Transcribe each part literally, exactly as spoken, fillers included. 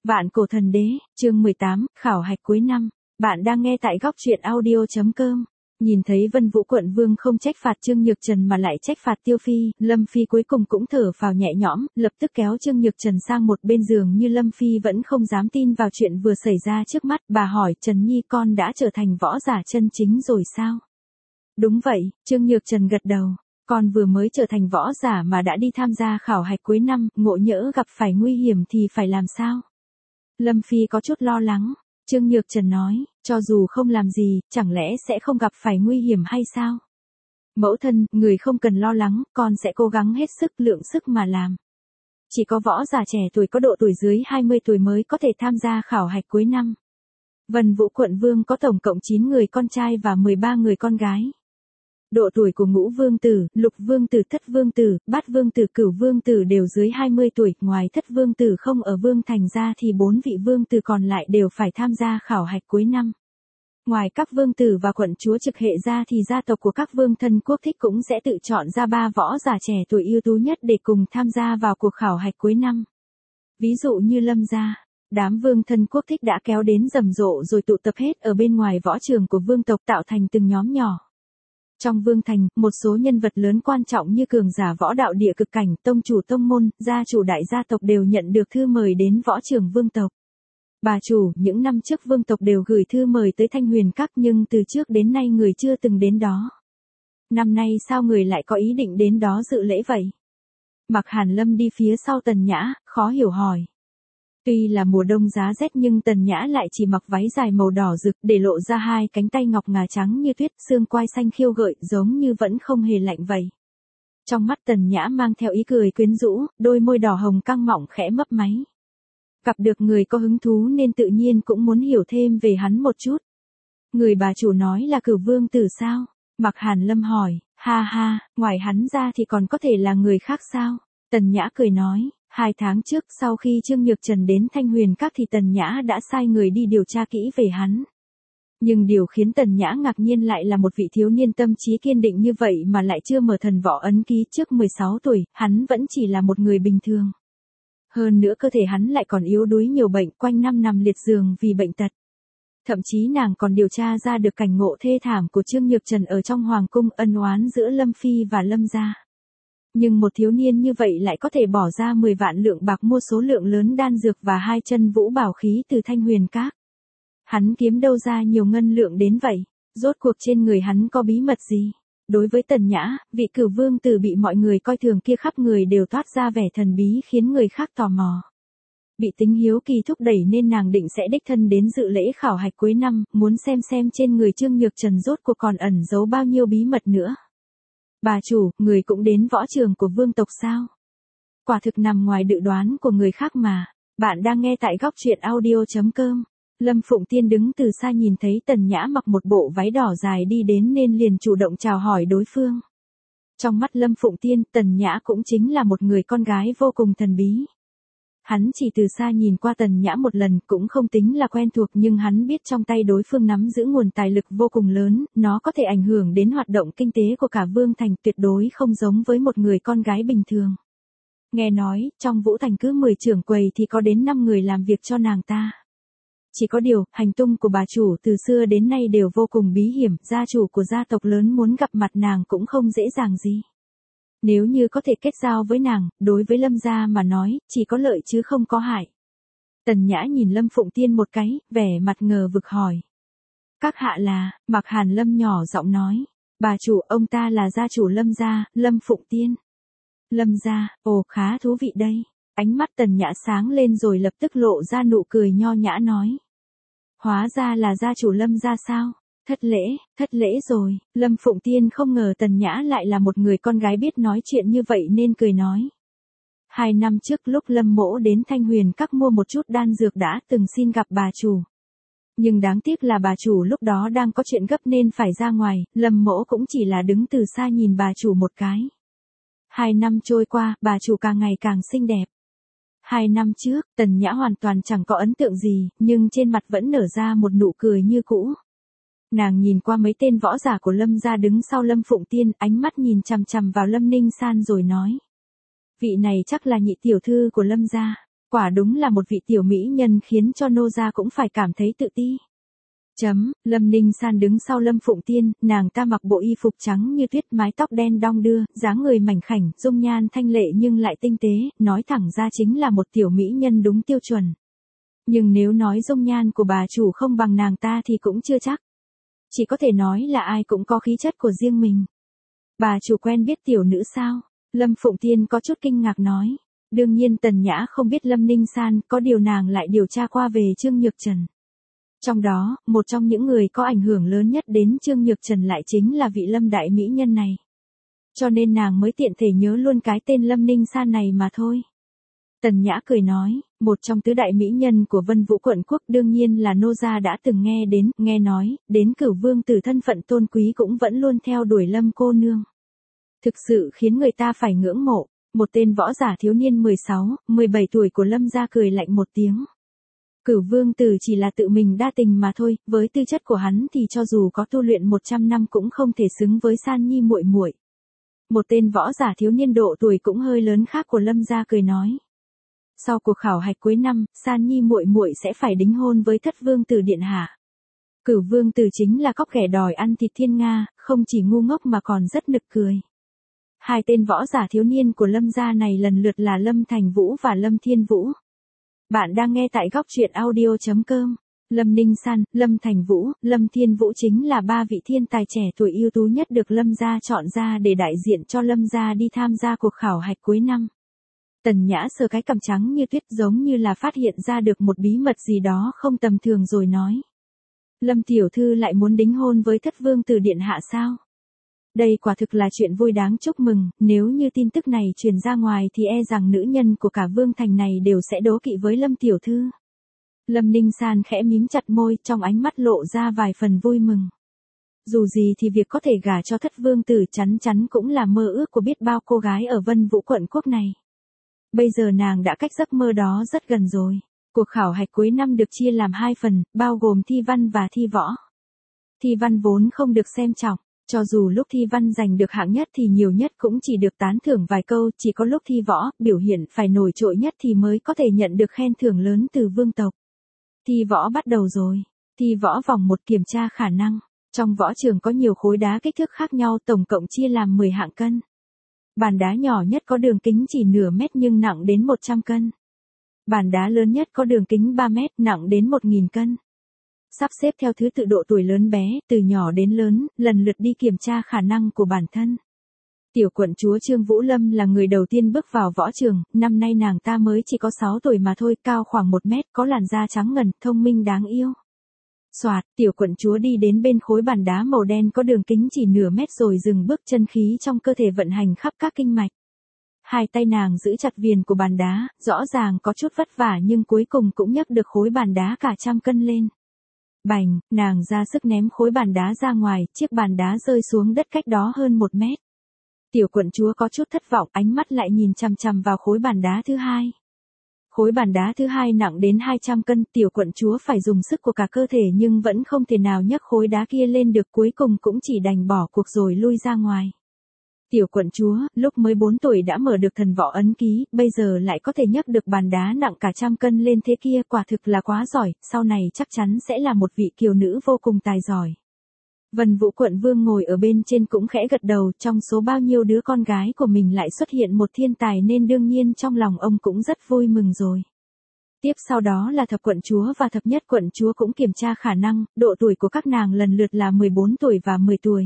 Vạn cổ thần đế, chương mười tám, khảo hạch cuối năm. Bạn đang nghe tại góc truyện audio.com. Nhìn thấy Vân Vũ quận vương không trách phạt Trương Nhược Trần mà lại trách phạt Tiêu Phi, Lâm Phi cuối cùng cũng thở phào nhẹ nhõm, lập tức kéo Trương Nhược Trần sang một bên giường như Lâm Phi vẫn không dám tin vào chuyện vừa xảy ra trước mắt. Bà hỏi Trần Nhi con đã trở thành võ giả chân chính rồi sao? Đúng vậy, Trương Nhược Trần gật đầu. Con vừa mới trở thành võ giả mà đã đi tham gia khảo hạch cuối năm, ngộ nhỡ gặp phải nguy hiểm thì phải làm sao? Lâm Phi có chút lo lắng. Trương Nhược Trần nói, cho dù không làm gì, chẳng lẽ sẽ không gặp phải nguy hiểm hay sao? Mẫu thân, người không cần lo lắng, con sẽ cố gắng hết sức lượng sức mà làm. Chỉ có võ giả trẻ tuổi có độ tuổi dưới hai mươi tuổi mới có thể tham gia khảo hạch cuối năm. Vân Vũ quận vương có tổng cộng chín người con trai và mười ba người con gái. Độ tuổi của Ngũ vương tử, Lục vương tử, Thất vương tử, Bát vương tử, Cửu vương tử đều dưới hai mươi tuổi, ngoài Thất vương tử không ở vương thành ra thì bốn vị vương tử còn lại đều phải tham gia khảo hạch cuối năm. Ngoài các vương tử và quận chúa trực hệ ra thì gia tộc của các vương thân quốc thích cũng sẽ tự chọn ra ba võ giả trẻ tuổi ưu tú nhất để cùng tham gia vào cuộc khảo hạch cuối năm. Ví dụ như Lâm gia. Đám vương thân quốc thích đã kéo đến rầm rộ rồi tụ tập hết ở bên ngoài võ trường của vương tộc tạo thành từng nhóm nhỏ. Trong vương thành, một số nhân vật lớn quan trọng như cường giả võ đạo địa cực cảnh, tông chủ tông môn, gia chủ đại gia tộc đều nhận được thư mời đến võ trường vương tộc. Bà chủ, những năm trước vương tộc đều gửi thư mời tới Thanh Huyền Các nhưng từ trước đến nay người chưa từng đến đó. Năm nay sao người lại có ý định đến đó dự lễ vậy? Mạc Hàn Lâm đi phía sau Tần Nhã, khó hiểu hỏi. Tuy là mùa đông giá rét nhưng Tần Nhã lại chỉ mặc váy dài màu đỏ rực để lộ ra hai cánh tay ngọc ngà trắng như tuyết, xương quai xanh khiêu gợi giống như vẫn không hề lạnh vậy. Trong mắt Tần Nhã mang theo ý cười quyến rũ, đôi môi đỏ hồng căng mọng khẽ mấp máy. Gặp được người có hứng thú nên tự nhiên cũng muốn hiểu thêm về hắn một chút. Người bà chủ nói là Cửu vương tử sao? Mạc Hàn Lâm hỏi, ha ha, ngoài hắn ra thì còn có thể là người khác sao? Tần Nhã cười nói. Hai tháng trước sau khi Trương Nhược Trần đến Thanh Huyền Các thì Tần Nhã đã sai người đi điều tra kỹ về hắn. Nhưng điều khiến Tần Nhã ngạc nhiên lại là một vị thiếu niên tâm trí kiên định như vậy mà lại chưa mở thần võ ấn ký trước mười sáu tuổi, hắn vẫn chỉ là một người bình thường. Hơn nữa cơ thể hắn lại còn yếu đuối nhiều bệnh, quanh năm nằm liệt giường vì bệnh tật. Thậm chí nàng còn điều tra ra được cảnh ngộ thê thảm của Trương Nhược Trần ở trong hoàng cung, ân oán giữa Lâm Phi và Lâm gia. Nhưng một thiếu niên như vậy lại có thể bỏ ra mười vạn lượng bạc mua số lượng lớn đan dược và hai chân vũ bảo khí từ Thanh Huyền Các. Hắn kiếm đâu ra nhiều ngân lượng đến vậy? Rốt cuộc trên người hắn có bí mật gì? Đối với Tần Nhã, vị Cửu vương tử bị mọi người coi thường kia khắp người đều toát ra vẻ thần bí khiến người khác tò mò. Bị tính hiếu kỳ thúc đẩy nên nàng định sẽ đích thân đến dự lễ khảo hạch cuối năm, muốn xem xem trên người Trương Nhược Trần rốt cuộc còn ẩn giấu bao nhiêu bí mật nữa. Bà chủ, người cũng đến võ trường của vương tộc sao? Quả thực nằm ngoài dự đoán của người khác mà. Bạn đang nghe tại góc truyện audio.com. Lâm Phụng Tiên đứng từ xa nhìn thấy Tần Nhã mặc một bộ váy đỏ dài đi đến nên liền chủ động chào hỏi đối phương. Trong mắt Lâm Phụng Tiên, Tần Nhã cũng chính là một người con gái vô cùng thần bí. Hắn chỉ từ xa nhìn qua Tần Nhã một lần cũng không tính là quen thuộc nhưng hắn biết trong tay đối phương nắm giữ nguồn tài lực vô cùng lớn, nó có thể ảnh hưởng đến hoạt động kinh tế của cả Vương Thành, tuyệt đối không giống với một người con gái bình thường. Nghe nói, trong Vũ Thành cứ mười trưởng quầy thì có đến năm người làm việc cho nàng ta. Chỉ có điều, hành tung của bà chủ từ xưa đến nay đều vô cùng bí hiểm, gia chủ của gia tộc lớn muốn gặp mặt nàng cũng không dễ dàng gì. Nếu như có thể kết giao với nàng, đối với Lâm gia mà nói, chỉ có lợi chứ không có hại. Tần Nhã nhìn Lâm Phụng Tiên một cái, vẻ mặt ngờ vực hỏi. Các hạ là, Mạc Hàn Lâm nhỏ giọng nói. Bà chủ, ông ta là gia chủ Lâm gia, Lâm Phụng Tiên. Lâm gia, ồ khá thú vị đây. Ánh mắt Tần Nhã sáng lên rồi lập tức lộ ra nụ cười nho nhã nói. Hóa ra là gia chủ Lâm gia sao? Thất lễ, thất lễ rồi. Lâm Phụng Tiên không ngờ Tần Nhã lại là một người con gái biết nói chuyện như vậy nên cười nói. Hai năm trước lúc Lâm mỗ đến Thanh Huyền Các mua một chút đan dược đã từng xin gặp bà chủ. Nhưng đáng tiếc là bà chủ lúc đó đang có chuyện gấp nên phải ra ngoài, Lâm mỗ cũng chỉ là đứng từ xa nhìn bà chủ một cái. Hai năm trôi qua, bà chủ càng ngày càng xinh đẹp. Hai năm trước, Tần Nhã hoàn toàn chẳng có ấn tượng gì, nhưng trên mặt vẫn nở ra một nụ cười như cũ. Nàng nhìn qua mấy tên võ giả của Lâm gia đứng sau Lâm Phụng Tiên, ánh mắt nhìn chằm chằm vào Lâm Ninh San rồi nói. Vị này chắc là nhị tiểu thư của Lâm gia. Quả đúng là một vị tiểu mỹ nhân khiến cho nô gia cũng phải cảm thấy tự ti. Chấm, Lâm Ninh San đứng sau Lâm Phụng Tiên, nàng ta mặc bộ y phục trắng như tuyết, mái tóc đen đong đưa, dáng người mảnh khảnh, dung nhan thanh lệ nhưng lại tinh tế, nói thẳng ra chính là một tiểu mỹ nhân đúng tiêu chuẩn. Nhưng nếu nói dung nhan của bà chủ không bằng nàng ta thì cũng chưa chắc. Chỉ có thể nói là ai cũng có khí chất của riêng mình. Bà chủ quen biết tiểu nữ sao? Lâm Phụng Tiên có chút kinh ngạc nói. Đương nhiên Tần Nhã không biết Lâm Ninh San, có điều nàng lại điều tra qua về Trương Nhược Trần. Trong đó, một trong những người có ảnh hưởng lớn nhất đến Trương Nhược Trần lại chính là vị Lâm đại mỹ nhân này. Cho nên nàng mới tiện thể nhớ luôn cái tên Lâm Ninh San này mà thôi. Tần Nhã cười nói, một trong tứ đại mỹ nhân của Vân Vũ quận quốc đương nhiên là nô gia đã từng nghe đến, nghe nói, đến Cửu Vương Tử thân phận tôn quý cũng vẫn luôn theo đuổi Lâm cô nương. Thực sự khiến người ta phải ngưỡng mộ. Một tên võ giả thiếu niên mười sáu, mười bảy tuổi của Lâm gia cười lạnh một tiếng. Cửu Vương Tử chỉ là tự mình đa tình mà thôi, với tư chất của hắn thì cho dù có tu luyện một trăm năm cũng không thể xứng với San Nhi muội muội. Một tên võ giả thiếu niên độ tuổi cũng hơi lớn khác của Lâm gia cười nói. Sau cuộc khảo hạch cuối năm, San Nhi muội muội sẽ phải đính hôn với Thất Vương Tử điện hạ. Cửu Vương Tử chính là cóc ghẻ đòi ăn thịt thiên nga, không chỉ ngu ngốc mà còn rất nực cười. Hai tên võ giả thiếu niên của Lâm gia này lần lượt là Lâm Thành Vũ và Lâm Thiên Vũ. Bạn đang nghe tại góc truyện audio chấm com. Lâm Ninh San, Lâm Thành Vũ, Lâm Thiên Vũ chính là ba vị thiên tài trẻ tuổi ưu tú nhất được Lâm gia chọn ra để đại diện cho Lâm gia đi tham gia cuộc khảo hạch cuối năm. Tần Nhã sờ cái cằm trắng như tuyết giống như là phát hiện ra được một bí mật gì đó không tầm thường rồi nói. Lâm tiểu thư lại muốn đính hôn với Thất Vương Tử điện hạ sao? Đây quả thực là chuyện vui đáng chúc mừng, nếu như tin tức này truyền ra ngoài thì e rằng nữ nhân của cả Vương Thành này đều sẽ đố kỵ với Lâm tiểu thư. Lâm Ninh San khẽ mím chặt môi, trong ánh mắt lộ ra vài phần vui mừng. Dù gì thì việc có thể gả cho Thất Vương Tử chắn chắn cũng là mơ ước của biết bao cô gái ở Vân Vũ quận quốc này. Bây giờ nàng đã cách giấc mơ đó rất gần rồi. Cuộc khảo hạch cuối năm được chia làm hai phần, bao gồm thi văn và thi võ. Thi văn vốn không được xem trọng. Cho dù lúc thi văn giành được hạng nhất thì nhiều nhất cũng chỉ được tán thưởng vài câu, chỉ có lúc thi võ, biểu hiện phải nổi trội nhất thì mới có thể nhận được khen thưởng lớn từ vương tộc. Thi võ bắt đầu rồi. Thi võ vòng một kiểm tra khả năng. Trong võ trường có nhiều khối đá kích thước khác nhau, tổng cộng chia làm mười hạng cân. Bàn đá nhỏ nhất có đường kính chỉ nửa mét nhưng nặng đến một trăm cân. Bàn đá lớn nhất có đường kính ba mét, nặng đến một nghìn cân. Sắp xếp theo thứ tự độ tuổi lớn bé, từ nhỏ đến lớn, lần lượt đi kiểm tra khả năng của bản thân. Tiểu quận chúa Trương Vũ Lâm là người đầu tiên bước vào võ trường, năm nay nàng ta mới chỉ có sáu tuổi mà thôi, cao khoảng một mét, có làn da trắng ngần, thông minh đáng yêu. Soạt, tiểu quận chúa đi đến bên khối bàn đá màu đen có đường kính chỉ nửa mét rồi dừng bước, chân khí trong cơ thể vận hành khắp các kinh mạch. Hai tay nàng giữ chặt viền của bàn đá, rõ ràng có chút vất vả nhưng cuối cùng cũng nhấc được khối bàn đá cả trăm cân lên. Bành, nàng ra sức ném khối bàn đá ra ngoài, chiếc bàn đá rơi xuống đất cách đó hơn một mét. Tiểu quận chúa có chút thất vọng, ánh mắt lại nhìn chằm chằm vào khối bàn đá thứ hai. Khối bàn đá thứ hai nặng đến hai trăm cân, tiểu quận chúa phải dùng sức của cả cơ thể nhưng vẫn không thể nào nhấc khối đá kia lên được, cuối cùng cũng chỉ đành bỏ cuộc rồi lui ra ngoài. Tiểu quận chúa, lúc mới bốn tuổi đã mở được thần võ ấn ký, bây giờ lại có thể nhấc được bàn đá nặng cả trăm cân lên thế kia, quả thực là quá giỏi, sau này chắc chắn sẽ là một vị kiều nữ vô cùng tài giỏi. Vân Vũ quận vương ngồi ở bên trên cũng khẽ gật đầu, trong số bao nhiêu đứa con gái của mình lại xuất hiện một thiên tài nên đương nhiên trong lòng ông cũng rất vui mừng rồi. Tiếp sau đó là thập quận chúa và thập nhất quận chúa cũng kiểm tra khả năng, độ tuổi của các nàng lần lượt là mười bốn tuổi và mười tuổi.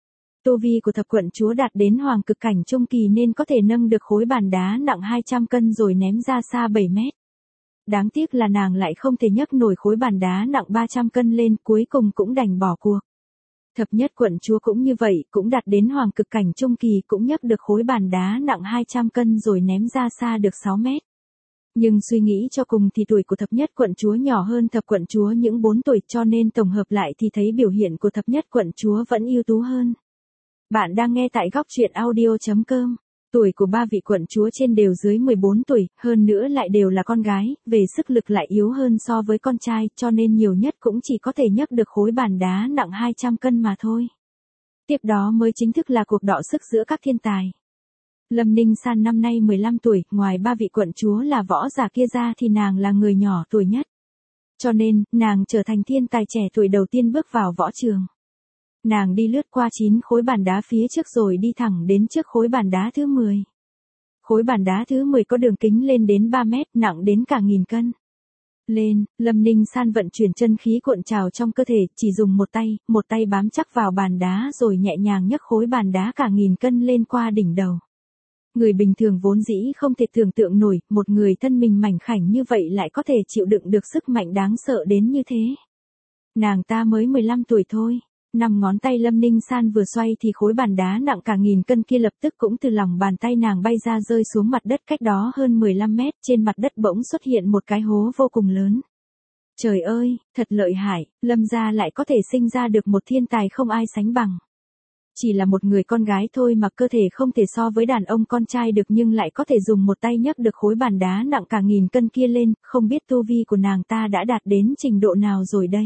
Tu vi của thập quận chúa đạt đến hoàng cực cảnh trung kỳ nên có thể nâng được khối bàn đá nặng hai trăm cân rồi ném ra xa bảy mét. Đáng tiếc là nàng lại không thể nhấc nổi khối bàn đá nặng ba trăm cân lên, cuối cùng cũng đành bỏ cuộc. Thập nhất quận chúa cũng như vậy, cũng đạt đến hoàng cực cảnh trung kỳ, cũng nhấc được khối bàn đá nặng hai trăm cân rồi ném ra xa được sáu mét. Nhưng suy nghĩ cho cùng thì tuổi của thập nhất quận chúa nhỏ hơn thập quận chúa những bốn tuổi, cho nên tổng hợp lại thì thấy biểu hiện của thập nhất quận chúa vẫn ưu tú hơn. Bạn đang nghe tại góc truyện audio chấm com. Tuổi của ba vị quận chúa trên đều dưới mười bốn tuổi, hơn nữa lại đều là con gái, về sức lực lại yếu hơn so với con trai, cho nên nhiều nhất cũng chỉ có thể nhấc được khối bàn đá nặng hai trăm cân mà thôi. Tiếp đó mới chính thức là cuộc đọ sức giữa các thiên tài. Lâm Ninh San năm nay mười lăm tuổi, ngoài ba vị quận chúa là võ giả kia ra thì nàng là người nhỏ tuổi nhất. Cho nên, nàng trở thành thiên tài trẻ tuổi đầu tiên bước vào võ trường. Nàng đi lướt qua chín khối bàn đá phía trước rồi đi thẳng đến trước khối bàn đá thứ mười. Khối bàn đá thứ mười có đường kính lên đến ba mét, nặng đến cả nghìn cân. Lên, Lâm Ninh San vận chuyển chân khí cuộn trào trong cơ thể, chỉ dùng một tay, một tay bám chắc vào bàn đá rồi nhẹ nhàng nhấc khối bàn đá cả nghìn cân lên qua đỉnh đầu. Người bình thường vốn dĩ không thể tưởng tượng nổi, một người thân mình mảnh khảnh như vậy lại có thể chịu đựng được sức mạnh đáng sợ đến như thế. Nàng ta mới mười lăm tuổi thôi. Năm ngón tay Lâm Ninh San vừa xoay thì khối bàn đá nặng cả nghìn cân kia lập tức cũng từ lòng bàn tay nàng bay ra rơi xuống mặt đất cách đó hơn mười lăm mét, trên mặt đất bỗng xuất hiện một cái hố vô cùng lớn. Trời ơi, thật lợi hại, Lâm gia lại có thể sinh ra được một thiên tài không ai sánh bằng. Chỉ là một người con gái thôi mà cơ thể không thể so với đàn ông con trai được nhưng lại có thể dùng một tay nhấc được khối bàn đá nặng cả nghìn cân kia lên, không biết tu vi của nàng ta đã đạt đến trình độ nào rồi đây.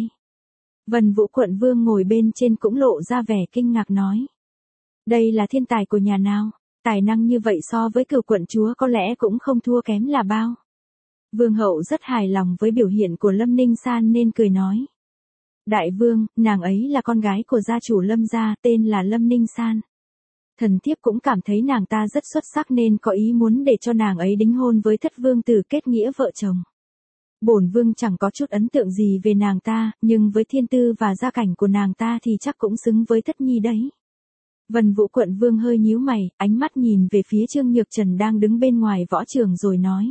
Vân Vũ quận vương ngồi bên trên cũng lộ ra vẻ kinh ngạc nói. Đây là thiên tài của nhà nào, tài năng như vậy so với cửu quận chúa có lẽ cũng không thua kém là bao. Vương hậu rất hài lòng với biểu hiện của Lâm Ninh San nên cười nói. Đại vương, nàng ấy là con gái của gia chủ Lâm gia, tên là Lâm Ninh San. Thần thiếp cũng cảm thấy nàng ta rất xuất sắc nên có ý muốn để cho nàng ấy đính hôn với thất vương tử kết nghĩa vợ chồng. Bổn vương chẳng có chút ấn tượng gì về nàng ta, nhưng với thiên tư và gia cảnh của nàng ta thì chắc cũng xứng với thất nhi đấy. Vân Vũ quận vương hơi nhíu mày, ánh mắt nhìn về phía Trương Nhược Trần đang đứng bên ngoài võ trường rồi nói.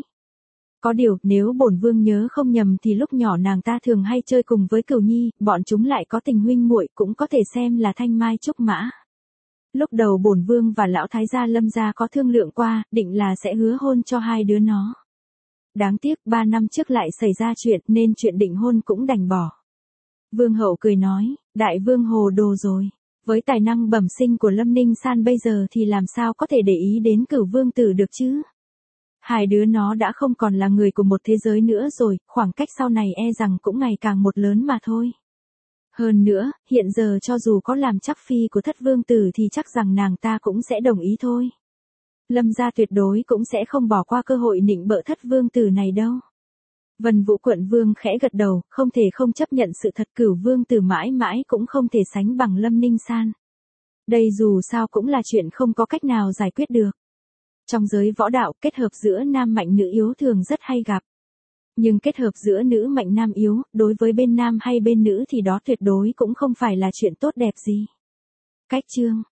Có điều, nếu bổn vương nhớ không nhầm thì lúc nhỏ nàng ta thường hay chơi cùng với Cửu Nhi, bọn chúng lại có tình huynh muội, cũng có thể xem là thanh mai trúc mã. Lúc đầu bổn vương và lão thái gia Lâm gia có thương lượng qua, định là sẽ hứa hôn cho hai đứa nó. Đáng tiếc ba năm trước lại xảy ra chuyện nên chuyện định hôn cũng đành bỏ. Vương hậu cười nói, đại vương hồ đồ rồi. Với tài năng bẩm sinh của Lâm Ninh San bây giờ thì làm sao có thể để ý đến Cửu vương tử được chứ? Hai đứa nó đã không còn là người của một thế giới nữa rồi, khoảng cách sau này e rằng cũng ngày càng một lớn mà thôi. Hơn nữa, hiện giờ cho dù có làm chắc phi của thất vương tử thì chắc rằng nàng ta cũng sẽ đồng ý thôi. Lâm gia tuyệt đối cũng sẽ không bỏ qua cơ hội nịnh bợ thất vương tử này đâu. Vân Vũ quận vương khẽ gật đầu, không thể không chấp nhận sự thật Cửu vương tử mãi mãi cũng không thể sánh bằng Lâm Ninh San. Đây dù sao cũng là chuyện không có cách nào giải quyết được. Trong giới võ đạo, kết hợp giữa nam mạnh nữ yếu thường rất hay gặp. Nhưng kết hợp giữa nữ mạnh nam yếu, đối với bên nam hay bên nữ thì đó tuyệt đối cũng không phải là chuyện tốt đẹp gì. Cách chương